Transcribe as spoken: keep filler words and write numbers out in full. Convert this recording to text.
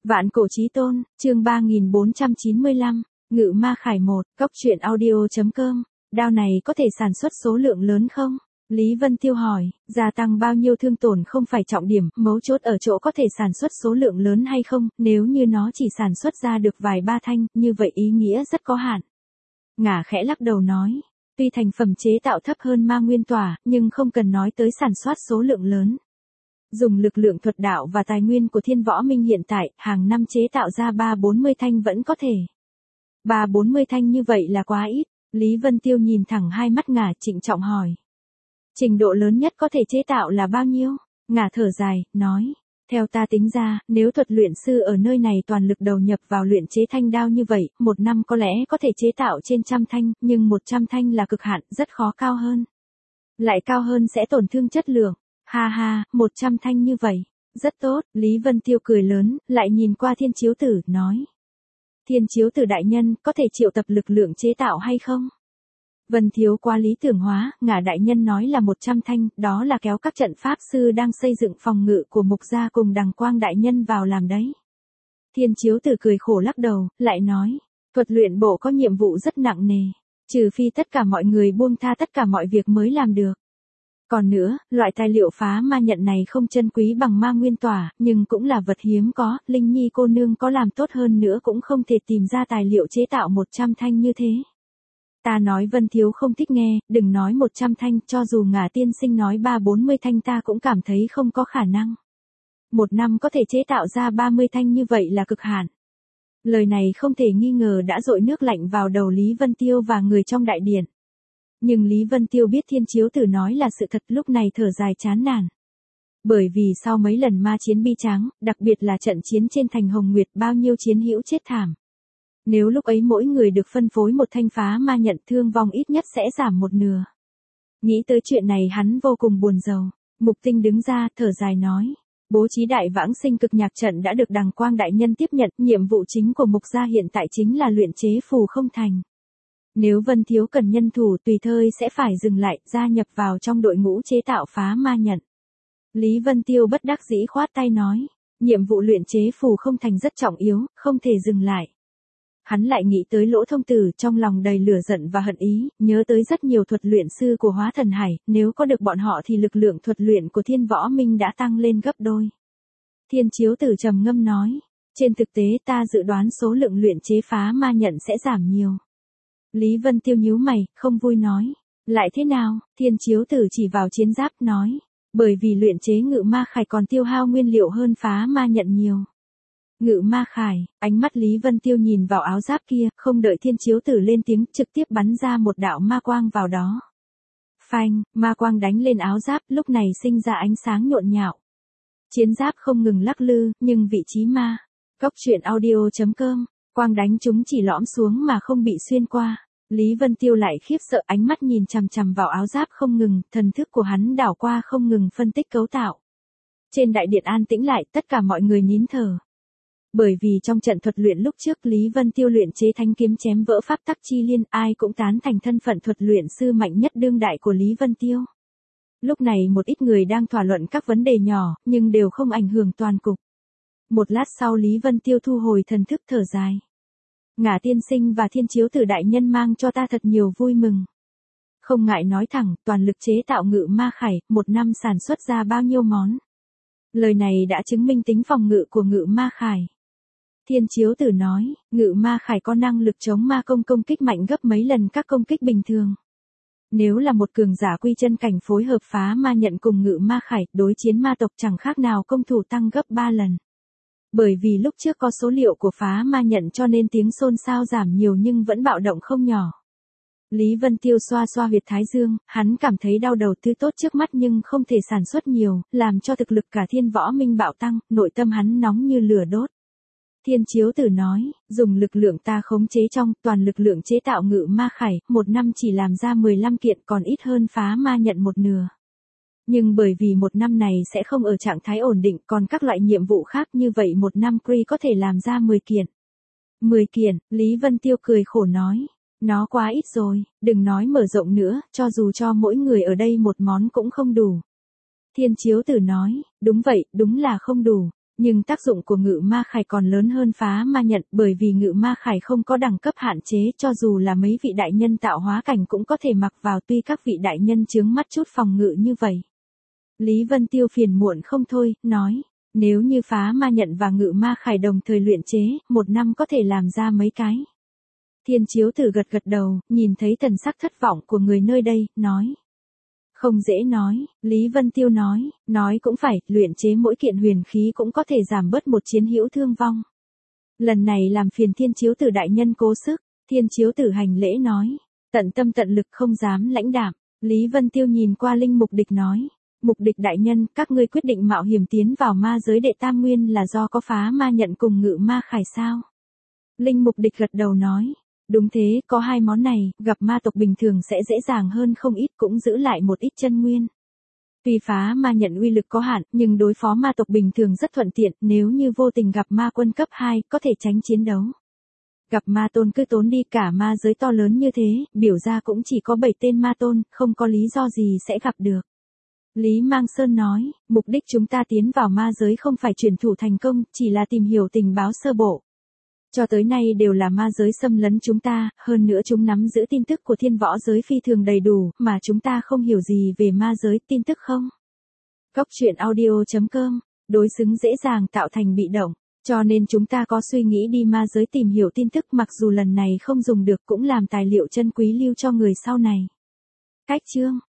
Vạn cổ chí tôn, chương ba nghìn bốn trăm chín mươi lăm, Ngự Ma Khải một, cốc truyện audio chấm com. Đao này có thể sản xuất số lượng lớn không? Lý Vân Tiêu hỏi, gia tăng bao nhiêu thương tổn không phải trọng điểm, mấu chốt ở chỗ có thể sản xuất số lượng lớn hay không, nếu như nó chỉ sản xuất ra được vài ba thanh, như vậy ý nghĩa rất có hạn. Ngả khẽ lắc đầu nói, tuy thành phẩm chế tạo thấp hơn ma nguyên tỏa, nhưng không cần nói tới sản xuất số lượng lớn. Dùng lực lượng thuật đạo và tài nguyên của Thiên Võ Minh hiện tại, hàng năm chế tạo ra ba bốn mươi thanh vẫn có thể. ba bốn mươi thanh như vậy là quá ít, Lý Vân Tiêu nhìn thẳng hai mắt Ngả trịnh trọng hỏi. Trình độ lớn nhất có thể chế tạo là bao nhiêu? Ngả thở dài, nói. Theo ta tính ra, nếu thuật luyện sư ở nơi này toàn lực đầu nhập vào luyện chế thanh đao như vậy, một năm có lẽ có thể chế tạo trên trăm thanh, nhưng một trăm thanh là cực hạn, rất khó cao hơn. Lại cao hơn sẽ tổn thương chất lượng. Ha ha, một trăm thanh như vậy. Rất tốt, Lý Vân Tiêu cười lớn, lại nhìn qua Thiên Chiếu Tử, nói. Thiên Chiếu Tử đại nhân, có thể triệu tập lực lượng chế tạo hay không? Vân thiếu qua lý tưởng hóa, Ngả đại nhân nói là một trăm thanh, đó là kéo các trận pháp sư đang xây dựng phòng ngự của Mục gia cùng Đằng Quang đại nhân vào làm đấy. Thiên Chiếu Tử cười khổ lắc đầu, lại nói, thuật luyện bộ có nhiệm vụ rất nặng nề, trừ phi tất cả mọi người buông tha tất cả mọi việc mới làm được. Còn nữa, loại tài liệu phá ma nhận này không chân quý bằng ma nguyên tỏa, nhưng cũng là vật hiếm có, Linh Nhi cô nương có làm tốt hơn nữa cũng không thể tìm ra tài liệu chế tạo một trăm thanh như thế. Ta nói Vân thiếu không thích nghe, đừng nói một trăm thanh, cho dù Ngả tiên sinh nói ba bốn mươi thanh ta cũng cảm thấy không có khả năng. Một năm có thể chế tạo ra ba mươi thanh như vậy là cực hạn. Lời này không thể nghi ngờ đã dội nước lạnh vào đầu Lý Vân Tiêu và người trong đại điện. Nhưng Lý Vân Tiêu biết Thiên Chiếu Tử nói là sự thật, lúc này thở dài chán nản. Bởi vì sau mấy lần ma chiến bi tráng, đặc biệt là trận chiến trên thành Hồng Nguyệt, bao nhiêu chiến hữu chết thảm. Nếu lúc ấy mỗi người được phân phối một thanh phá ma nhận, thương vong ít nhất sẽ giảm một nửa. Nghĩ tới chuyện này hắn vô cùng buồn rầu. Mục Tinh đứng ra, thở dài nói. Bố trí đại vãng sinh cực nhạc trận đã được Đằng Quang đại nhân tiếp nhận, nhiệm vụ chính của Mục gia hiện tại chính là luyện chế phù không thành. Nếu Vân thiếu cần nhân thủ tùy thời sẽ phải dừng lại, gia nhập vào trong đội ngũ chế tạo phá ma nhận. Lý Vân Tiêu bất đắc dĩ khoát tay nói. Nhiệm vụ luyện chế phù không thành rất trọng yếu, không thể dừng lại. Hắn lại nghĩ tới Lỗ Thông Tử, trong lòng đầy lửa giận và hận ý, nhớ tới rất nhiều thuật luyện sư của Hóa Thần Hải, nếu có được bọn họ thì lực lượng thuật luyện của Thiên Võ Minh đã tăng lên gấp đôi. Thiên Chiếu Tử trầm ngâm nói, trên thực tế ta dự đoán số lượng luyện chế phá ma nhận sẽ giảm nhiều. Lý Vân Tiêu nhíu mày, không vui nói, lại thế nào? Thiên Chiếu Tử chỉ vào chiến giáp nói, bởi vì luyện chế Ngự Ma Khải còn tiêu hao nguyên liệu hơn phá ma nhận nhiều. Ngự Ma Khải, ánh mắt Lý Vân Tiêu nhìn vào áo giáp kia, không đợi Thiên Chiếu Tử lên tiếng, trực tiếp bắn ra một đạo ma quang vào đó. Phanh, ma quang đánh lên áo giáp, lúc này sinh ra ánh sáng nhộn nhạo. Chiến giáp không ngừng lắc lư, nhưng vị trí ma. Cốc truyện audio chấm com, quang đánh chúng chỉ lõm xuống mà không bị xuyên qua. Lý Vân Tiêu lại khiếp sợ, ánh mắt nhìn chằm chằm vào áo giáp không ngừng, thần thức của hắn đảo qua không ngừng phân tích cấu tạo. Trên đại điện an tĩnh lại, tất cả mọi người nín thở. Bởi vì trong trận thuật luyện lúc trước Lý Vân Tiêu luyện chế thanh kiếm chém vỡ pháp tắc chi liên, ai cũng tán thành thân phận thuật luyện sư mạnh nhất đương đại của Lý Vân Tiêu. Lúc này một ít người đang thảo luận các vấn đề nhỏ, nhưng đều không ảnh hưởng toàn cục. Một lát sau Lý Vân Tiêu thu hồi thần thức thở dài. Ngả tiên sinh và Thiên Chiếu Tử đại nhân mang cho ta thật nhiều vui mừng. Không ngại nói thẳng, toàn lực chế tạo Ngự Ma Khải, một năm sản xuất ra bao nhiêu món. Lời này đã chứng minh tính phòng ngự của Ngự Ma Khải. Thiên Chiếu Tử nói, Ngự Ma Khải có năng lực chống ma công công kích mạnh gấp mấy lần các công kích bình thường. Nếu là một cường giả quy chân cảnh phối hợp phá ma nhận cùng Ngự Ma Khải, đối chiến ma tộc chẳng khác nào công thủ tăng gấp ba lần. Bởi vì lúc trước có số liệu của phá ma nhận cho nên tiếng xôn xao giảm nhiều nhưng vẫn bạo động không nhỏ. Lý Vân Tiêu xoa xoa huyệt thái dương, hắn cảm thấy đau đầu, thứ tốt trước mắt nhưng không thể sản xuất nhiều, làm cho thực lực cả Thiên Võ Minh bạo tăng, nội tâm hắn nóng như lửa đốt. Thiên Chiếu Tử nói, dùng lực lượng ta khống chế trong, toàn lực lượng chế tạo Ngự Ma Khải, một năm chỉ làm ra mười lăm kiện, còn ít hơn phá ma nhận một nửa. Nhưng bởi vì một năm này sẽ không ở trạng thái ổn định, còn các loại nhiệm vụ khác như vậy một năm Cree có thể làm ra mười kiện. mười kiện, Lý Vân Tiêu cười khổ nói, nó quá ít rồi, đừng nói mở rộng nữa, cho dù cho mỗi người ở đây một món cũng không đủ. Thiên Chiếu Tử nói, đúng vậy, đúng là không đủ. Nhưng tác dụng của ngự ma khải còn lớn hơn phá ma nhận, bởi vì ngự ma khải không có đẳng cấp hạn chế, cho dù là mấy vị đại nhân tạo hóa cảnh cũng có thể mặc vào, tuy các vị đại nhân chướng mắt chút phòng ngự như vậy. Lý Vân Tiêu phiền muộn không thôi, nói, nếu như phá ma nhận và ngự ma khải đồng thời luyện chế, một năm có thể làm ra mấy cái. Thiên Chiếu Tử gật gật đầu, nhìn thấy thần sắc thất vọng của người nơi đây, nói. Không dễ nói, Lý Vân Tiêu nói, nói cũng phải, luyện chế mỗi kiện huyền khí cũng có thể giảm bớt một chiến hữu thương vong. Lần này làm phiền Thiên Chiếu Tử đại nhân cố sức, Thiên Chiếu Tử hành lễ nói, tận tâm tận lực không dám lãnh đạm. Lý Vân Tiêu nhìn qua Linh Mục Địch nói, Mục Địch đại nhân, các ngươi quyết định mạo hiểm tiến vào ma giới đệ tam nguyên là do có phá ma nhận cùng ngự ma khải sao? Linh Mục Địch gật đầu nói. Đúng thế, có hai món này, gặp ma tộc bình thường sẽ dễ dàng hơn không ít, cũng giữ lại một ít chân nguyên. Tuy phá ma nhận uy lực có hạn, nhưng đối phó ma tộc bình thường rất thuận tiện, nếu như vô tình gặp ma quân cấp hai, có thể tránh chiến đấu. Gặp ma tôn cứ tốn đi, cả ma giới to lớn như thế, biểu ra cũng chỉ có bảy tên ma tôn, không có lý do gì sẽ gặp được. Lý Mang Sơn nói, mục đích chúng ta tiến vào ma giới không phải chuyển thủ thành công, chỉ là tìm hiểu tình báo sơ bộ. Cho tới nay đều là ma giới xâm lấn chúng ta, hơn nữa chúng nắm giữ tin tức của thiên võ giới phi thường đầy đủ, mà chúng ta không hiểu gì về ma giới, tin tức không? Góc truyện audio chấm com, đối xứng dễ dàng tạo thành bị động, cho nên chúng ta có suy nghĩ đi ma giới tìm hiểu tin tức, mặc dù lần này không dùng được cũng làm tài liệu chân quý lưu cho người sau này. Cách chương